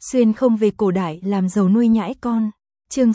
Xuyên không về cổ đại làm giàu nuôi nhãi con. Chương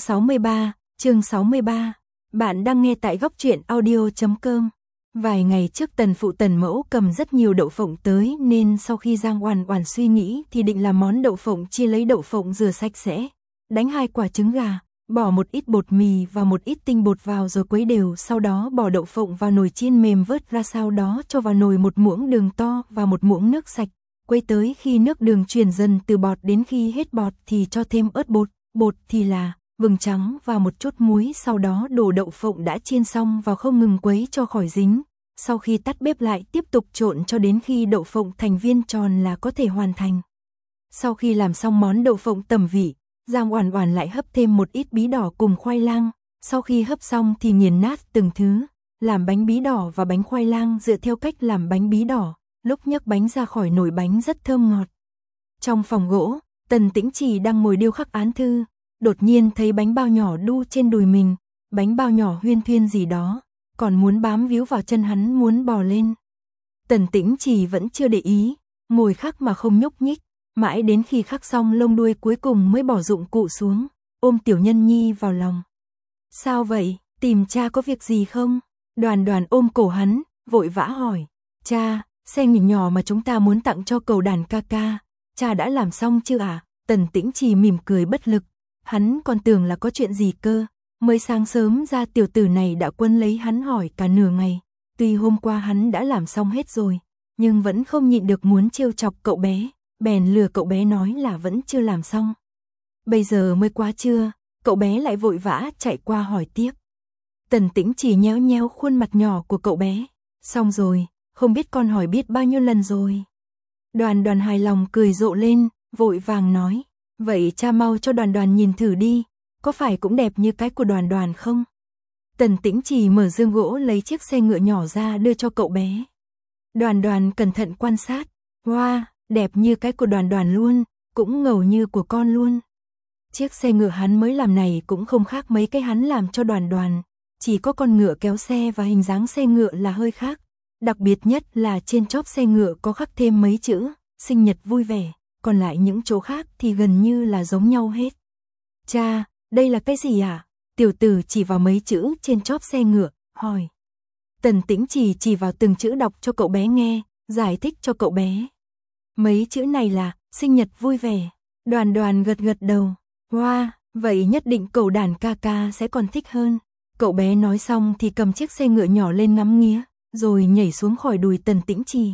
63. Bạn đang nghe tại góc truyện audio.com. Vài ngày trước Tần phụ Tần mẫu cầm rất nhiều đậu phộng tới, nên sau khi Giang Oản Oản suy nghĩ thì định làm món đậu phộng chia. Lấy đậu phộng rửa sạch sẽ, đánh 2 quả trứng gà, bỏ một ít bột mì và một ít tinh bột vào rồi quấy đều, sau đó bỏ đậu phộng vào nồi chiên mềm vớt ra, sau đó cho vào nồi 1 muỗng đường to và 1 muỗng nước sạch. Quấy tới khi nước đường chuyển dần từ bọt, đến khi hết bọt thì cho thêm ớt bột, bột thì là vừng trắng và một chút muối, sau đó đổ đậu phộng đã chiên xong vào, không ngừng quấy cho khỏi dính. Sau khi tắt bếp lại tiếp tục trộn cho đến khi đậu phộng thành viên tròn là có thể hoàn thành. Sau khi làm xong món đậu phộng tẩm vị, Giang Oản Oản lại hấp thêm một ít bí đỏ cùng khoai lang. Sau khi hấp xong thì nghiền nát từng thứ, làm bánh bí đỏ và bánh khoai lang dựa theo cách làm bánh bí đỏ. Lúc nhấc bánh ra khỏi nồi bánh rất thơm ngọt. Trong phòng gỗ, Tần Tĩnh Trì đang ngồi điêu khắc án thư, đột nhiên thấy bánh bao nhỏ đu trên đùi mình, bánh bao nhỏ huyên thuyên gì đó, còn muốn bám víu vào chân hắn muốn bò lên. Tần Tĩnh Trì vẫn chưa để ý, ngồi khắc mà không nhúc nhích, mãi đến khi khắc xong lông đuôi cuối cùng mới bỏ dụng cụ xuống, ôm Tiểu Nhân Nhi vào lòng. Sao vậy, tìm cha có việc gì không? Đoàn Đoàn ôm cổ hắn, vội vã hỏi. Cha, xe nhỏ mà chúng ta muốn tặng cho Cầu Đàn ca ca, cha đã làm xong chưa ạ? Tần Tĩnh Trì mỉm cười bất lực, hắn còn tưởng là có chuyện gì cơ, mới sáng sớm ra tiểu tử này đã quấn lấy hắn hỏi cả nửa ngày. Tuy hôm qua hắn đã làm xong hết rồi, nhưng vẫn không nhịn được muốn trêu chọc cậu bé, bèn lừa cậu bé nói là vẫn chưa làm xong. Bây giờ mới quá trưa, cậu bé lại vội vã chạy qua hỏi tiếp. Tần Tĩnh Trì nhéo nhéo khuôn mặt nhỏ của cậu bé, xong rồi, không biết con hỏi biết bao nhiêu lần rồi. Đoàn Đoàn hài lòng cười rộ lên, vội vàng nói, vậy cha mau cho Đoàn Đoàn nhìn thử đi, có phải cũng đẹp như cái của Đoàn Đoàn không? Tần Tĩnh Trì mở dương gỗ lấy chiếc xe ngựa nhỏ ra đưa cho cậu bé. Đoàn Đoàn cẩn thận quan sát, wow, đẹp như cái của Đoàn Đoàn luôn, cũng ngầu như của con luôn. Chiếc xe ngựa hắn mới làm này cũng không khác mấy cái hắn làm cho Đoàn Đoàn, chỉ có con ngựa kéo xe và hình dáng xe ngựa là hơi khác. Đặc biệt nhất là trên chóp xe ngựa có khắc thêm mấy chữ, sinh nhật vui vẻ, còn lại những chỗ khác thì gần như là giống nhau hết. Cha, đây là cái gì ạ? Tiểu tử chỉ vào mấy chữ trên chóp xe ngựa, hỏi. Tần Tĩnh Trì chỉ vào từng chữ đọc cho cậu bé nghe, giải thích cho cậu bé. Mấy chữ này là, sinh nhật vui vẻ. Đoàn Đoàn gật gật đầu, wow, vậy nhất định Cầu Đàn ca ca sẽ còn thích hơn. Cậu bé nói xong thì cầm chiếc xe ngựa nhỏ lên ngắm nghía, rồi nhảy xuống khỏi đùi Tần Tĩnh Trì.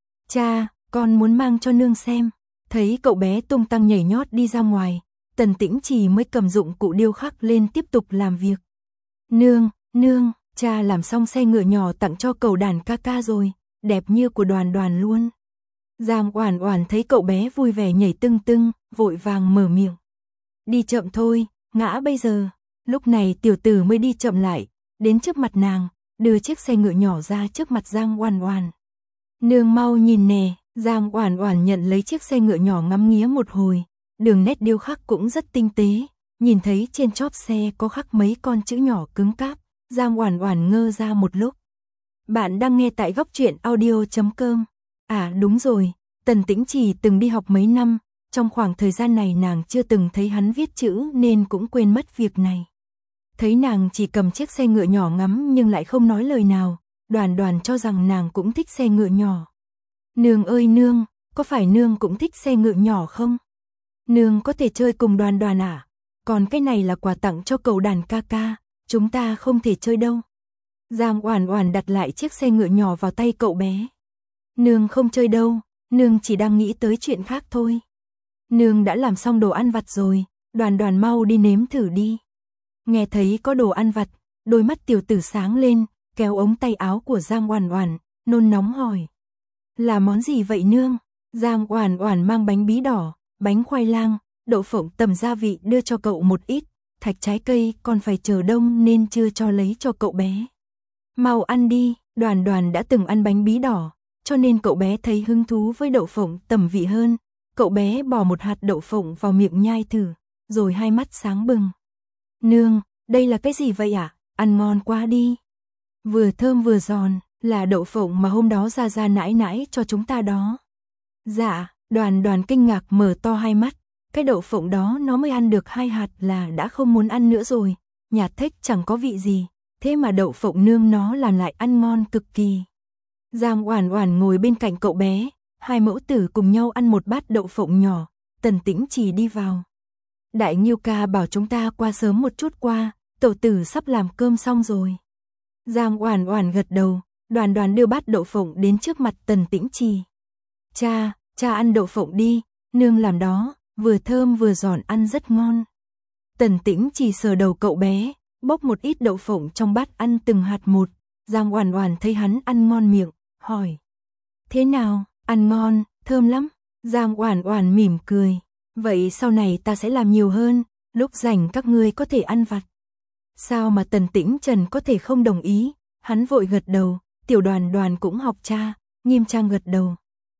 Cha, con muốn mang cho nương xem. Thấy cậu bé tung tăng nhảy nhót đi ra ngoài, Tần Tĩnh Trì mới cầm dụng cụ điêu khắc lên tiếp tục làm việc. Nương, cha làm xong xe ngựa nhỏ tặng cho Cầu Đàn ca ca rồi, đẹp như của Đoàn Đoàn luôn. Giang Oản Oản thấy cậu bé vui vẻ nhảy tưng tưng, vội vàng mở miệng. Đi chậm thôi, ngã bây giờ. Lúc này tiểu tử mới đi chậm lại, đến trước mặt nàng, đưa chiếc xe ngựa nhỏ ra trước mặt Giang Oản Oản. Nương mau nhìn nè. Giang Oản Oản nhận lấy chiếc xe ngựa nhỏ ngắm nghía một hồi, đường nét điêu khắc cũng rất tinh tế, nhìn thấy trên chóp xe có khắc mấy con chữ nhỏ cứng cáp, Giang Oản Oản ngơ ra một lúc. Bạn đang nghe tại góc truyện audio.com. À đúng rồi, Tần Tĩnh Trì từng đi học mấy năm, trong khoảng thời gian này nàng chưa từng thấy hắn viết chữ nên cũng quên mất việc này. Thấy nàng chỉ cầm chiếc xe ngựa nhỏ ngắm nhưng lại không nói lời nào, Đoàn Đoàn cho rằng nàng cũng thích xe ngựa nhỏ. Nương ơi nương, có phải nương cũng thích xe ngựa nhỏ không? Nương có thể chơi cùng Đoàn Đoàn à? Còn cái này là quà tặng cho Cầu Đàn ca ca, chúng ta không thể chơi đâu. Giang Oản Oản đặt lại chiếc xe ngựa nhỏ vào tay cậu bé. Nương không chơi đâu, nương chỉ đang nghĩ tới chuyện khác thôi. Nương đã làm xong đồ ăn vặt rồi, Đoàn Đoàn mau đi nếm thử đi. Nghe thấy có đồ ăn vặt, đôi mắt tiểu tử sáng lên, kéo ống tay áo của Giang Oản Oản, nôn nóng hỏi. Là món gì vậy nương? Giang Oản Oản mang bánh bí đỏ, bánh khoai lang, đậu phộng tẩm gia vị đưa cho cậu một ít, thạch trái cây còn phải chờ đông nên chưa cho lấy cho cậu bé. Mau ăn đi, Đoàn Đoàn đã từng ăn bánh bí đỏ, cho nên cậu bé thấy hứng thú với đậu phộng tẩm vị hơn. Cậu bé bỏ một hạt đậu phộng vào miệng nhai thử, rồi hai mắt sáng bừng. Nương, đây là cái gì vậy ạ? Ăn ngon quá đi. Vừa thơm vừa giòn, là đậu phộng mà hôm đó Gia Gia nãi nãi cho chúng ta đó. Dạ, Đoàn Đoàn kinh ngạc mở to hai mắt, cái đậu phộng đó nó mới ăn được 2 hạt là đã không muốn ăn nữa rồi, nhạt thếch chẳng có vị gì, thế mà đậu phộng nương nó làm lại ăn ngon cực kỳ. Giang Oản Oản ngồi bên cạnh cậu bé, hai mẫu tử cùng nhau ăn một bát đậu phộng nhỏ, Tần Tĩnh Trì đi vào. Đại Nghiêu ca bảo chúng ta qua sớm một chút qua, tẩu tử sắp làm cơm xong rồi. Giang Oản Oản gật đầu, Đoàn Đoàn đưa bát đậu phộng đến trước mặt Tần Tĩnh Trì. Cha ăn đậu phộng đi, nương làm đó, vừa thơm vừa giòn ăn rất ngon. Tần Tĩnh Trì sờ đầu cậu bé, bốc một ít đậu phộng trong bát ăn từng hạt một. Giang Oản Oản thấy hắn ăn ngon miệng, hỏi: "Thế nào, ăn ngon, thơm lắm?" Giang Oản Oản mỉm cười: "Vậy sau này ta sẽ làm nhiều hơn, lúc rảnh các ngươi có thể ăn vặt." Sao mà Tần Tĩnh Trần có thể không đồng ý, hắn vội gật đầu, Tiểu Đoàn Đoàn cũng học cha, nghiêm trang gật đầu.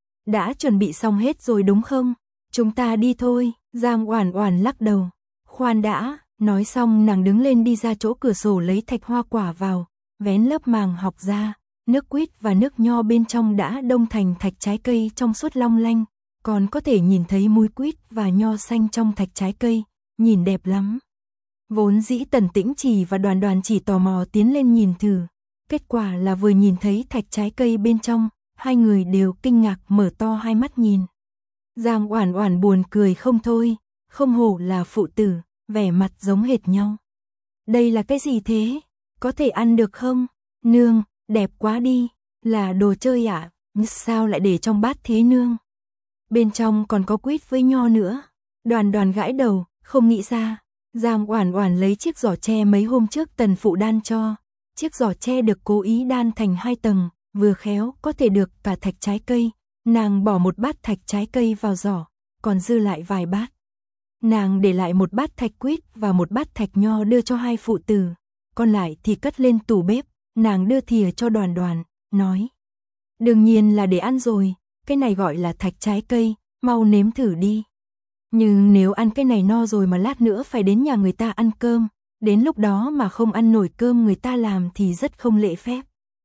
Đã chuẩn bị xong hết rồi đúng không? Chúng ta đi thôi, Giang Oản Oản lắc đầu. Khoan đã, nói xong nàng đứng lên đi ra chỗ cửa sổ lấy thạch hoa quả vào, vén lớp màng học ra, nước quýt và nước nho bên trong đã đông thành thạch trái cây trong suốt long lanh, còn có thể nhìn thấy múi quýt và nho xanh trong thạch trái cây, nhìn đẹp lắm. Vốn dĩ Tần Tĩnh Trì và Đoàn Đoàn chỉ tò mò tiến lên nhìn thử, kết quả là vừa nhìn thấy thạch trái cây bên trong, hai người đều kinh ngạc mở to hai mắt nhìn. Giang Oản Oản buồn cười không thôi, không hổ là phụ tử, vẻ mặt giống hệt nhau. Đây là cái gì thế? Có thể ăn được không? Nương, đẹp quá đi, là đồ chơi ạ, sao lại để trong bát thế nương? Bên trong còn có quýt với nho nữa. Đoàn Đoàn gãi đầu, không nghĩ ra. Giang Oản Oản lấy chiếc giỏ tre mấy hôm trước Tần phụ đan cho. Chiếc giỏ tre được cố ý đan thành 2 tầng, vừa khéo có thể được cả thạch trái cây. Nàng bỏ một bát thạch trái cây vào giỏ, còn dư lại vài bát. Nàng để lại một bát thạch quýt và một bát thạch nho đưa cho hai phụ tử, còn lại thì cất lên tủ bếp. Nàng đưa thìa cho Đoàn Đoàn, nói: "Đương nhiên là để ăn rồi, cái này gọi là thạch trái cây, mau nếm thử đi. Nhưng nếu ăn cái này no rồi mà lát nữa phải đến nhà người ta ăn cơm, đến lúc đó mà không ăn nổi cơm người ta làm thì rất không lễ phép."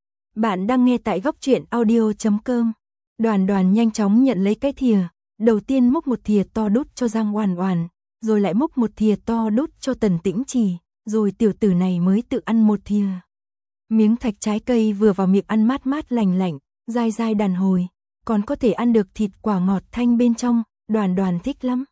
Bạn đang nghe tại góc truyện audio.com. Đoàn Đoàn nhanh chóng nhận lấy cái thìa, đầu tiên múc một thìa to đút cho Giang Oản Oản, rồi lại múc một thìa to đút cho Tần Tĩnh Trì, rồi tiểu tử này mới tự ăn một thìa. Miếng thạch trái cây vừa vào miệng ăn mát mát lành lạnh, dai dai đàn hồi, còn có thể ăn được thịt quả ngọt thanh bên trong, Đoàn Đoàn thích lắm.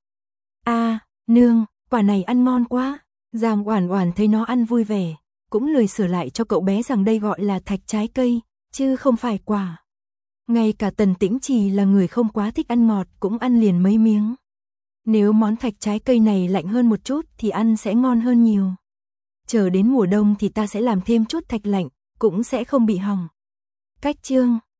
Nương, quả này ăn ngon quá. Giang Oản Oản thấy nó ăn vui vẻ, cũng lười sửa lại cho cậu bé rằng đây gọi là thạch trái cây, chứ không phải quả. Ngay cả Tần Tĩnh Trì là người không quá thích ăn ngọt cũng ăn liền mấy miếng. Nếu món thạch trái cây này lạnh hơn một chút thì ăn sẽ ngon hơn nhiều. Chờ đến mùa đông thì ta sẽ làm thêm chút thạch lạnh, cũng sẽ không bị hỏng. Cách chương